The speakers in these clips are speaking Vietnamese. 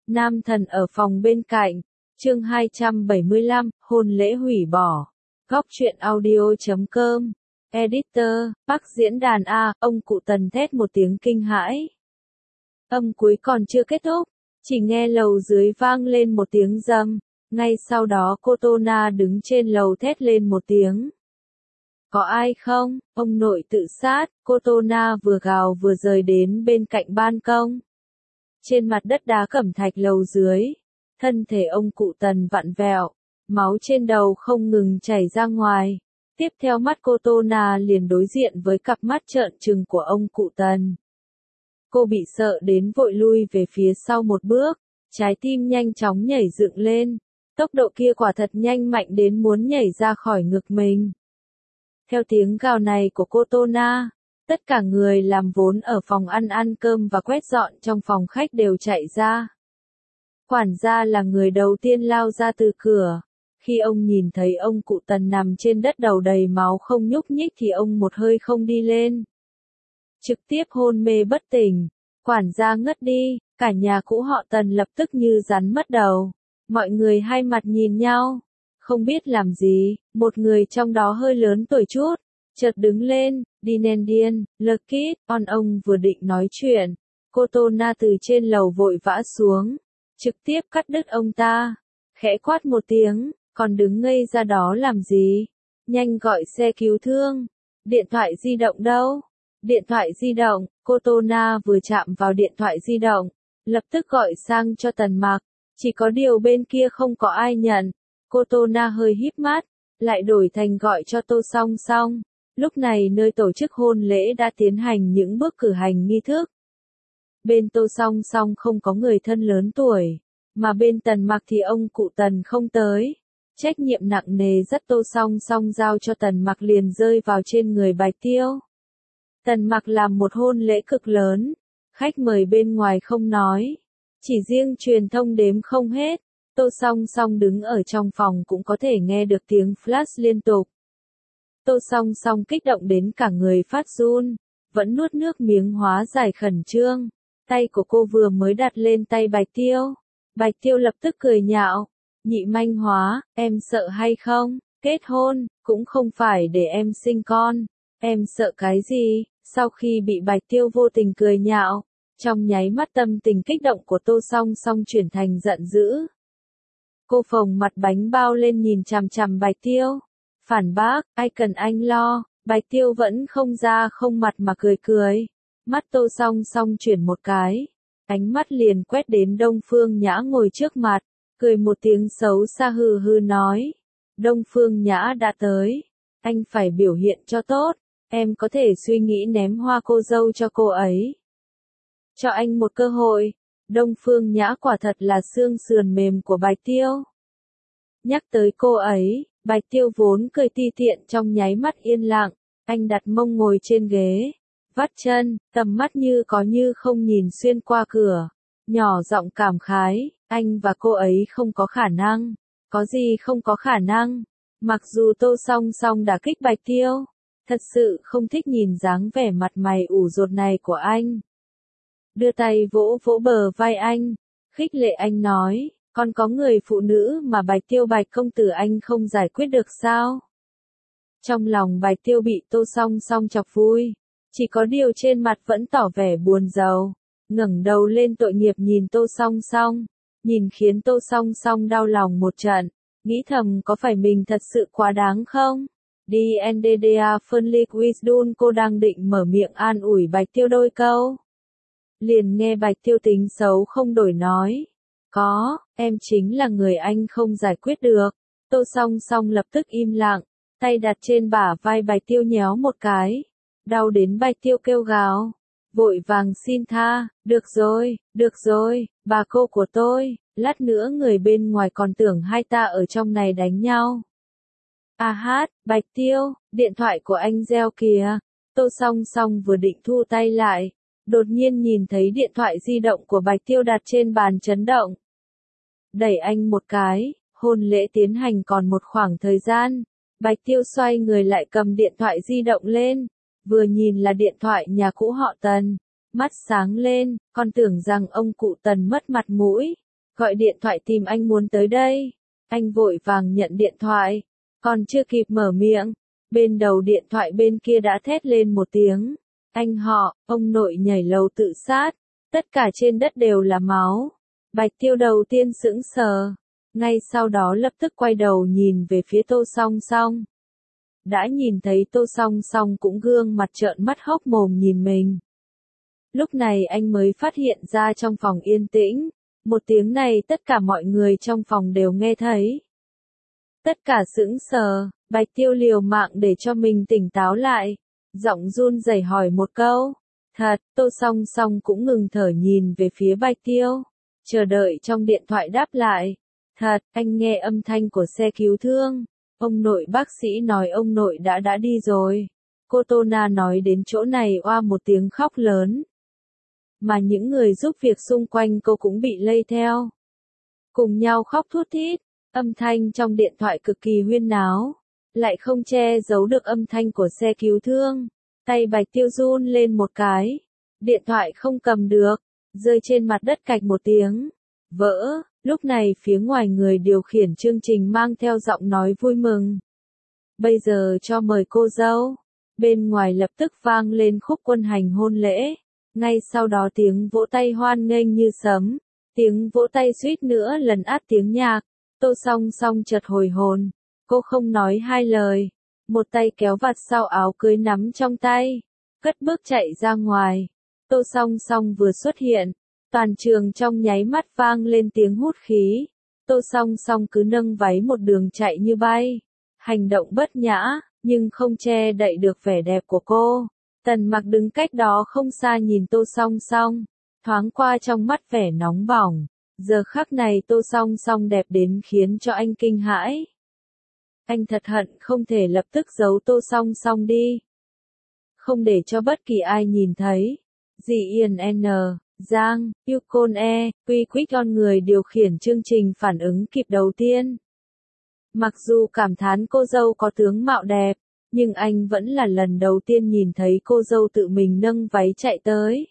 Nam thần ở phòng bên cạnh. Chương 275, hôn lễ hủy bỏ. Góc truyện audio.com. Editor, Bắc diễn đàn A, ông cụ Tần thét một tiếng kinh hãi. Âm cuối còn chưa kết thúc, chỉ nghe lầu dưới vang lên một tiếng rầm. Ngay sau đó cô Tô Na đứng trên lầu thét lên một tiếng. Có ai không? Ông nội tự sát. Cô Tô Na vừa gào vừa rời đến bên cạnh ban công. Trên mặt đất đá cẩm thạch lầu dưới, thân thể ông cụ Tần vặn vẹo, máu trên đầu không ngừng chảy ra ngoài. Tiếp theo mắt cô Tô Na liền đối diện với cặp mắt trợn trừng của ông cụ Tần. Cô bị sợ đến vội lui về phía sau một bước, trái tim nhanh chóng nhảy dựng lên. Tốc độ kia quả thật nhanh mạnh đến muốn nhảy ra khỏi ngực mình. Theo tiếng gào này của cô Tô Na, tất cả người làm vốn ở phòng ăn cơm và quét dọn trong phòng khách đều chạy ra. Quản gia là người đầu tiên lao ra từ cửa. Khi ông nhìn thấy ông cụ Tần nằm trên đất đầu đầy máu không nhúc nhích thì ông một hơi không đi lên. Trực tiếp hôn mê bất tỉnh. Quản gia ngất đi, cả nhà cũ họ Tần lập tức như rắn mất đầu. Mọi người hai mặt nhìn nhau, không biết làm gì. Một người trong đó hơi lớn tuổi chút, chợt đứng lên, đi nền điên, Lucky, ông vừa định nói chuyện. Cô Tô Na từ trên lầu vội vã xuống, trực tiếp cắt đứt ông ta, khẽ quát một tiếng, còn đứng ngây ra đó làm gì? Nhanh gọi xe cứu thương. Điện thoại di động đâu? Điện thoại di động. Cô Tô Na vừa chạm vào điện thoại di động, lập tức gọi sang cho Tần Mặc. Chỉ có điều bên kia không có ai nhận. Cô Tô Na hơi híp mắt, lại đổi thành gọi cho Tô Song Song. Lúc này nơi tổ chức hôn lễ đã tiến hành những bước cử hành nghi thức. Bên Tô Song Song không có người thân lớn tuổi, mà bên Tần Mặc thì ông cụ Tần không tới. Trách nhiệm nặng nề rất Tô Song Song giao cho Tần Mặc liền rơi vào trên người Bạch Tiêu. Tần Mặc làm một hôn lễ cực lớn, khách mời bên ngoài không nói, chỉ riêng truyền thông đếm không hết. Tô Song Song đứng ở trong phòng cũng có thể nghe được tiếng flash liên tục. Tô Song Song kích động đến cả người phát run, vẫn nuốt nước miếng hóa giải khẩn trương. Tay của cô vừa mới đặt lên tay Bạch Tiêu. Bạch Tiêu lập tức cười nhạo. Nhị manh hóa, em sợ hay không? Kết hôn, cũng không phải để em sinh con. Em sợ cái gì? Sau khi bị Bạch Tiêu vô tình cười nhạo, trong nháy mắt tâm tình kích động của Tô Song Song chuyển thành giận dữ. Cô phồng mặt bánh bao lên nhìn chằm chằm Bạch Tiêu. Phản bác, ai cần anh lo. Bạch Tiêu vẫn không da không mặt mà cười cười. Mắt Tô Song Song chuyển một cái, ánh mắt liền quét đến Đông Phương Nhã ngồi trước mặt, cười một tiếng xấu xa hừ hừ nói. Đông Phương Nhã đã tới, anh phải biểu hiện cho tốt, em có thể suy nghĩ ném hoa cô dâu cho cô ấy. Cho anh một cơ hội. Đông Phương Nhã quả thật là xương sườn mềm của Bạch Tiêu. Nhắc tới cô ấy, Bạch Tiêu vốn cười ti tiện trong nháy mắt yên lặng, anh đặt mông ngồi trên ghế, vắt chân, tầm mắt như có như không nhìn xuyên qua cửa, nhỏ giọng cảm khái, anh và cô ấy không có khả năng. Có gì không có khả năng? Mặc dù Tô Song Song đã kích Bạch Tiêu, thật sự không thích nhìn dáng vẻ mặt mày ủ rột này của anh. Đưa tay vỗ vỗ bờ vai anh, khích lệ anh nói, còn có người phụ nữ mà Bạch Tiêu Bạch công tử anh không giải quyết được sao? Trong lòng Bạch Tiêu bị Tô Song Song chọc vui, chỉ có điều trên mặt vẫn tỏ vẻ buồn rầu, ngẩng đầu lên tội nghiệp nhìn Tô Song Song, nhìn khiến Tô Song Song đau lòng một trận, nghĩ thầm có phải mình thật sự quá đáng không? DNDDA Phân Wisdom cô đang định mở miệng an ủi Bạch Tiêu đôi câu. Liền nghe Bạch Tiêu tính xấu không đổi nói. Có, em chính là người anh không giải quyết được. Tô Song Song lập tức im lặng, tay đặt trên bả vai Bạch Tiêu nhéo một cái. Đau đến Bạch Tiêu kêu gào. Vội vàng xin tha, được rồi, bà cô của tôi, lát nữa người bên ngoài còn tưởng hai ta ở trong này đánh nhau. À hát, Bạch Tiêu, điện thoại của anh reo kìa. Tô Song Song vừa định thu tay lại, đột nhiên nhìn thấy điện thoại di động của Bạch Tiêu đặt trên bàn chấn động. Đẩy anh một cái, hôn lễ tiến hành còn một khoảng thời gian. Bạch Tiêu xoay người lại cầm điện thoại di động lên, vừa nhìn là điện thoại nhà cũ họ Tần, mắt sáng lên, còn tưởng rằng ông cụ Tần mất mặt mũi. gọi điện thoại tìm anh muốn tới đây. Anh vội vàng nhận điện thoại, còn chưa kịp mở miệng, bên đầu điện thoại bên kia đã thét lên một tiếng. Anh họ, ông nội nhảy lầu tự sát, tất cả trên đất đều là máu. Bạch Tiêu đầu tiên sững sờ, ngay sau đó lập tức quay đầu nhìn về phía Tô Song Song. Đã nhìn thấy Tô Song Song cũng gương mặt trợn mắt hốc mồm nhìn mình. Lúc này anh mới phát hiện ra trong phòng yên tĩnh, một tiếng này tất cả mọi người trong phòng đều nghe thấy. Tất cả sững sờ, Bạch Tiêu liều mạng để cho mình tỉnh táo lại, giọng run rẩy hỏi một câu. Thật, Tô Song Song cũng ngừng thở nhìn về phía Bạch Tiêu, chờ đợi trong điện thoại đáp lại. Thật, anh nghe âm thanh của xe cứu thương. Ông nội bác sĩ nói ông nội đã đi rồi. Cô Tô Na nói đến chỗ này oa một tiếng khóc lớn. Mà những người giúp việc xung quanh cô cũng bị lây theo. Cùng nhau khóc thút thít, âm thanh trong điện thoại cực kỳ huyên náo. Lại không che giấu được âm thanh của xe cứu thương. Tay Bạch Tiêu run lên một cái. Điện thoại không cầm được, rơi trên mặt đất cạch một tiếng. Vỡ, lúc này phía ngoài người điều khiển chương trình mang theo giọng nói vui mừng. Bây giờ cho mời cô dâu. Bên ngoài lập tức vang lên khúc quân hành hôn lễ. Ngay sau đó tiếng vỗ tay hoan nghênh như sấm. Tiếng vỗ tay suýt nữa lần át tiếng nhạc. Tô Song Song chợt hồi hồn. Cô không nói hai lời. Một tay kéo vạt sau áo cưới nắm trong tay. Cất bước chạy ra ngoài. Tô Song Song vừa xuất hiện. Toàn trường trong nháy mắt vang lên tiếng hút khí. Tô Song Song cứ nâng váy một đường chạy như bay. Hành động bất nhã, nhưng không che đậy được vẻ đẹp của cô. Tần Mặc đứng cách đó không xa nhìn Tô Song Song. Thoáng qua trong mắt vẻ nóng bỏng. Giờ khắc này Tô Song Song đẹp đến khiến cho anh kinh hãi. Anh thật hận không thể lập tức giấu Tô Song Song đi. Không để cho bất kỳ ai nhìn thấy. Dì Yên N. Giang, Yukon E, Quy Quýt On người điều khiển chương trình phản ứng kịp đầu tiên. Mặc dù cảm thán cô dâu có tướng mạo đẹp, nhưng anh vẫn là lần đầu tiên nhìn thấy cô dâu tự mình nâng váy chạy tới.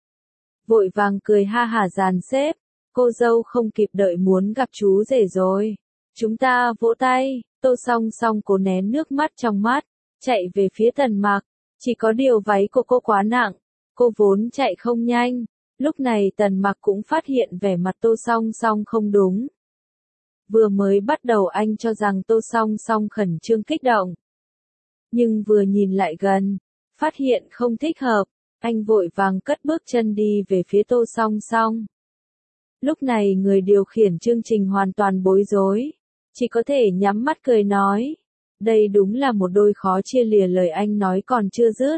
Vội vàng cười ha hả dàn xếp, cô dâu không kịp đợi muốn gặp chú rể rồi. Chúng ta vỗ tay, Tô Song Song cố nén nước mắt trong mắt, chạy về phía Tần Mặc. Chỉ có điều váy của cô quá nặng, cô vốn chạy không nhanh. Lúc này Tần Mặc cũng phát hiện vẻ mặt Tô Song Song không đúng. Vừa mới bắt đầu anh cho rằng Tô Song Song khẩn trương kích động. Nhưng vừa nhìn lại gần, phát hiện không thích hợp, anh vội vàng cất bước chân đi về phía Tô Song Song. Lúc này người điều khiển chương trình hoàn toàn bối rối, chỉ có thể nhắm mắt cười nói. Đây đúng là một đôi khó chia lìa, lời anh nói còn chưa dứt.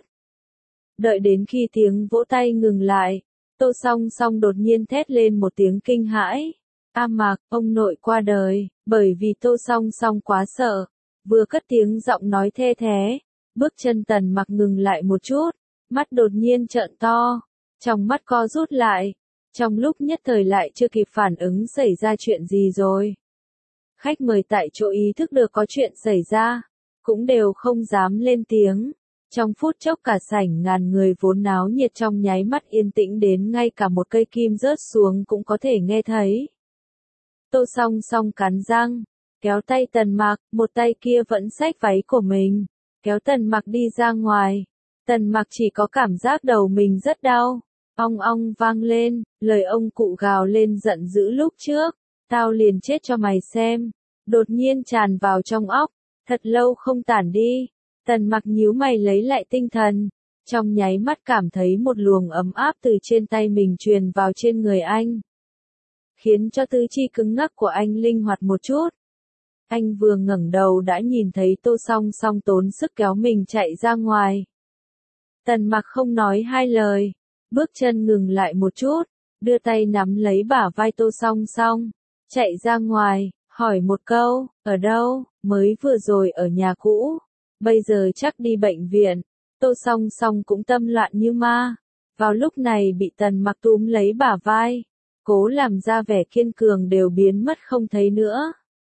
Đợi đến khi tiếng vỗ tay ngừng lại, Tô Song Song đột nhiên thét lên một tiếng kinh hãi. A Mặc, ông nội qua đời. Bởi vì Tô Song Song quá sợ, vừa cất tiếng giọng nói the thé, bước chân Tần Mặc ngừng lại một chút, mắt đột nhiên trợn to, trong mắt co rút lại, trong lúc nhất thời lại chưa kịp phản ứng xảy ra chuyện gì rồi. Khách mời tại chỗ ý thức được có chuyện xảy ra, cũng đều không dám lên tiếng. Trong phút chốc cả sảnh ngàn người vốn náo nhiệt trong nháy mắt yên tĩnh đến ngay cả một cây kim rớt xuống cũng có thể nghe thấy. Tô Song Song cắn răng, kéo tay Tần Mặc, một tay kia vẫn xách váy của mình, kéo Tần Mặc đi ra ngoài. Tần Mặc chỉ có cảm giác đầu mình rất đau, ong ong vang lên, lời ông cụ gào lên giận dữ lúc trước, tao liền chết cho mày xem, đột nhiên tràn vào trong óc, thật lâu không tản đi. Tần Mặc nhíu mày lấy lại tinh thần, trong nháy mắt cảm thấy một luồng ấm áp từ trên tay mình truyền vào trên người anh, khiến cho tứ chi cứng ngắc của anh linh hoạt một chút. Anh vừa ngẩng đầu đã nhìn thấy Tô Song Song tốn sức kéo mình chạy ra ngoài. Tần Mặc không nói hai lời, bước chân ngừng lại một chút, đưa tay nắm lấy bả vai Tô Song Song, chạy ra ngoài, hỏi một câu, ở đâu? Mới vừa rồi ở nhà cũ, bây giờ chắc đi bệnh viện. Tô Song Song cũng tâm loạn như ma, vào lúc này bị Tần Mặc túm lấy bả vai, cố làm ra vẻ kiên cường đều biến mất không thấy nữa.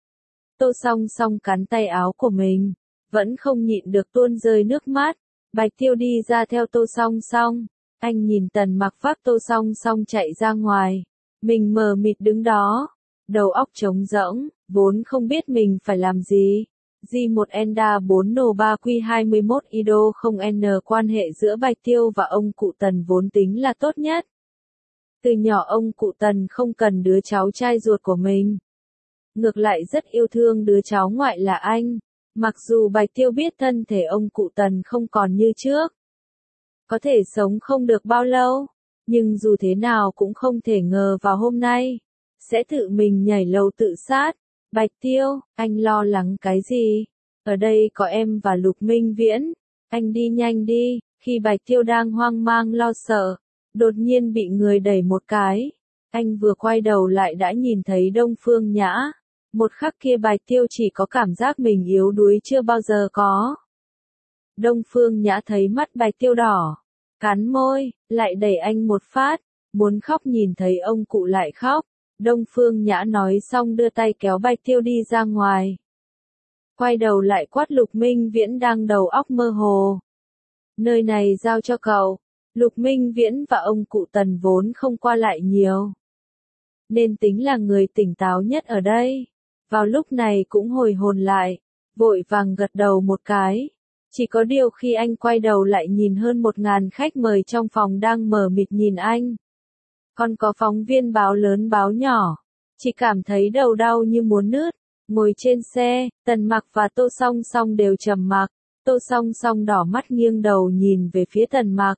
Tô Song Song cắn tay áo của mình, vẫn không nhịn được tuôn rơi nước mắt. Bạch Tiêu đi ra theo Tô Song Song, anh nhìn Tần Mặc vác Tô Song Song chạy ra ngoài, mình mờ mịt đứng đó, đầu óc trống rỗng, vốn không biết mình phải làm gì. J1 Enda 4 No 3 Q 21 Ido không N quan hệ giữa Bạch Tiêu và ông cụ Tần vốn tính là tốt nhất. Từ nhỏ ông cụ Tần không cần đứa cháu trai ruột của mình. Ngược lại rất yêu thương đứa cháu ngoại là anh. Mặc dù Bạch Tiêu biết thân thể ông cụ Tần không còn như trước. Có thể sống không được bao lâu. Nhưng dù thế nào cũng không thể ngờ vào hôm nay. Sẽ tự mình nhảy lầu tự sát. Bạch Tiêu, anh lo lắng cái gì? Ở đây có em và Lục Minh Viễn. Anh đi nhanh đi. Khi Bạch Tiêu đang hoang mang lo sợ. Đột nhiên bị người đẩy một cái. Anh vừa quay đầu lại đã nhìn thấy Đông Phương Nhã. Một khắc kia Bạch Tiêu chỉ có cảm giác mình yếu đuối chưa bao giờ có. Đông Phương Nhã thấy mắt Bạch Tiêu đỏ. Cắn môi, lại đẩy anh một phát. Muốn khóc nhìn thấy ông cụ lại khóc. Đông Phương Nhã nói xong đưa tay kéo Bạch Tiêu đi ra ngoài. Quay đầu lại quát Lục Minh Viễn đang đầu óc mơ hồ. Nơi này giao cho cậu. Lục Minh Viễn và ông cụ Tần vốn không qua lại nhiều. Nên tính là người tỉnh táo nhất ở đây. Vào lúc này cũng hồi hồn lại. Vội vàng gật đầu một cái. Chỉ có điều khi anh quay đầu lại nhìn hơn 1000 khách mời trong phòng đang mờ mịt nhìn anh. Còn có phóng viên báo lớn báo nhỏ. Chỉ cảm thấy đầu đau như muốn nứt. Ngồi trên xe, Tần Mặc và Tô Song Song đều trầm mặc. Tô Song Song đỏ mắt nghiêng đầu nhìn về phía Tần Mặc.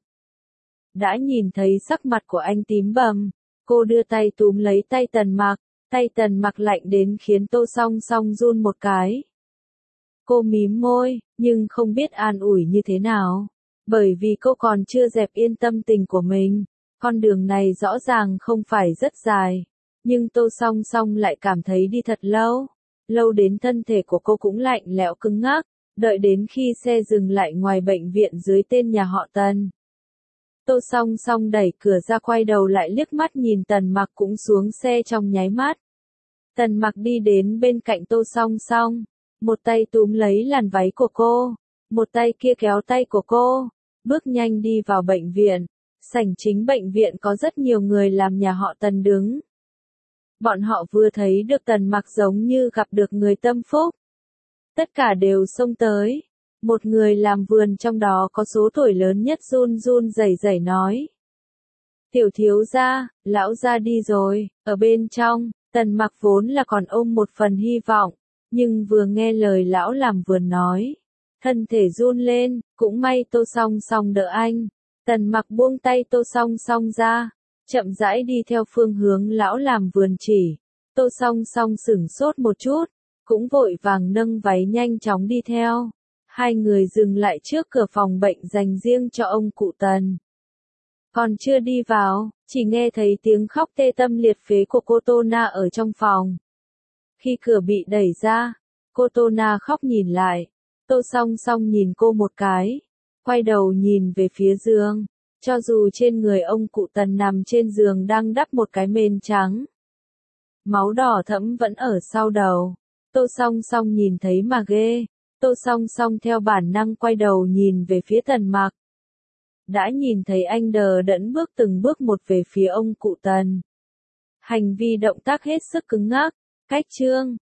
Đã nhìn thấy sắc mặt của anh tím bầm. Cô đưa tay túm lấy tay Tần Mặc. Tay Tần Mặc lạnh đến khiến Tô Song Song run một cái. Cô mím môi, nhưng không biết an ủi như thế nào. Bởi vì cô còn chưa dẹp yên tâm tình của mình. Con đường này rõ ràng không phải rất dài. Nhưng Tô Song Song lại cảm thấy đi thật lâu. Lâu đến thân thể của cô cũng lạnh lẽo cứng ngắc. Đợi đến khi xe dừng lại ngoài bệnh viện dưới tên nhà họ Tần. Tô Song Song đẩy cửa ra quay đầu lại liếc mắt nhìn Tần Mặc cũng xuống xe trong nháy mắt. Tần Mặc đi đến bên cạnh Tô Song Song. Một tay túm lấy làn váy của cô. Một tay kia kéo tay của cô. Bước nhanh đi vào bệnh viện. Sảnh chính bệnh viện có rất nhiều người làm nhà họ Tần đứng. Bọn họ vừa thấy được Tần Mặc giống như gặp được người tâm phúc. Tất cả đều xông tới. Một người làm vườn trong đó có số tuổi lớn nhất run run rẩy rẩy nói. Tiểu thiếu gia, lão gia đi rồi, ở bên trong, Tần Mặc vốn là còn ôm một phần hy vọng, nhưng vừa nghe lời lão làm vườn nói. Thân thể run lên, cũng may Tô Song Song đỡ anh. Tần Mặc buông tay Tô Song Song ra, chậm rãi đi theo phương hướng lão làm vườn chỉ. Tô Song Song sửng sốt một chút, cũng vội vàng nâng váy nhanh chóng đi theo. Hai người dừng lại trước cửa phòng bệnh dành riêng cho ông cụ Tần. Còn chưa đi vào, chỉ nghe thấy tiếng khóc tê tâm liệt phế của cô Tô Na ở trong phòng. Khi cửa bị đẩy ra, cô Tô Na khóc nhìn lại. Tô Song Song nhìn cô một cái, quay đầu nhìn về phía giường. Cho dù trên người ông cụ Tần nằm trên giường đang đắp một cái mền trắng. Máu đỏ thẫm vẫn ở sau đầu. Tô Song Song nhìn thấy mà ghê. Tô Song Song theo bản năng quay đầu nhìn về phía Tần Mặc. Đã nhìn thấy anh đờ đẫn bước từng bước một về phía ông cụ Tần. Hành vi động tác hết sức cứng ngắc. Cách chương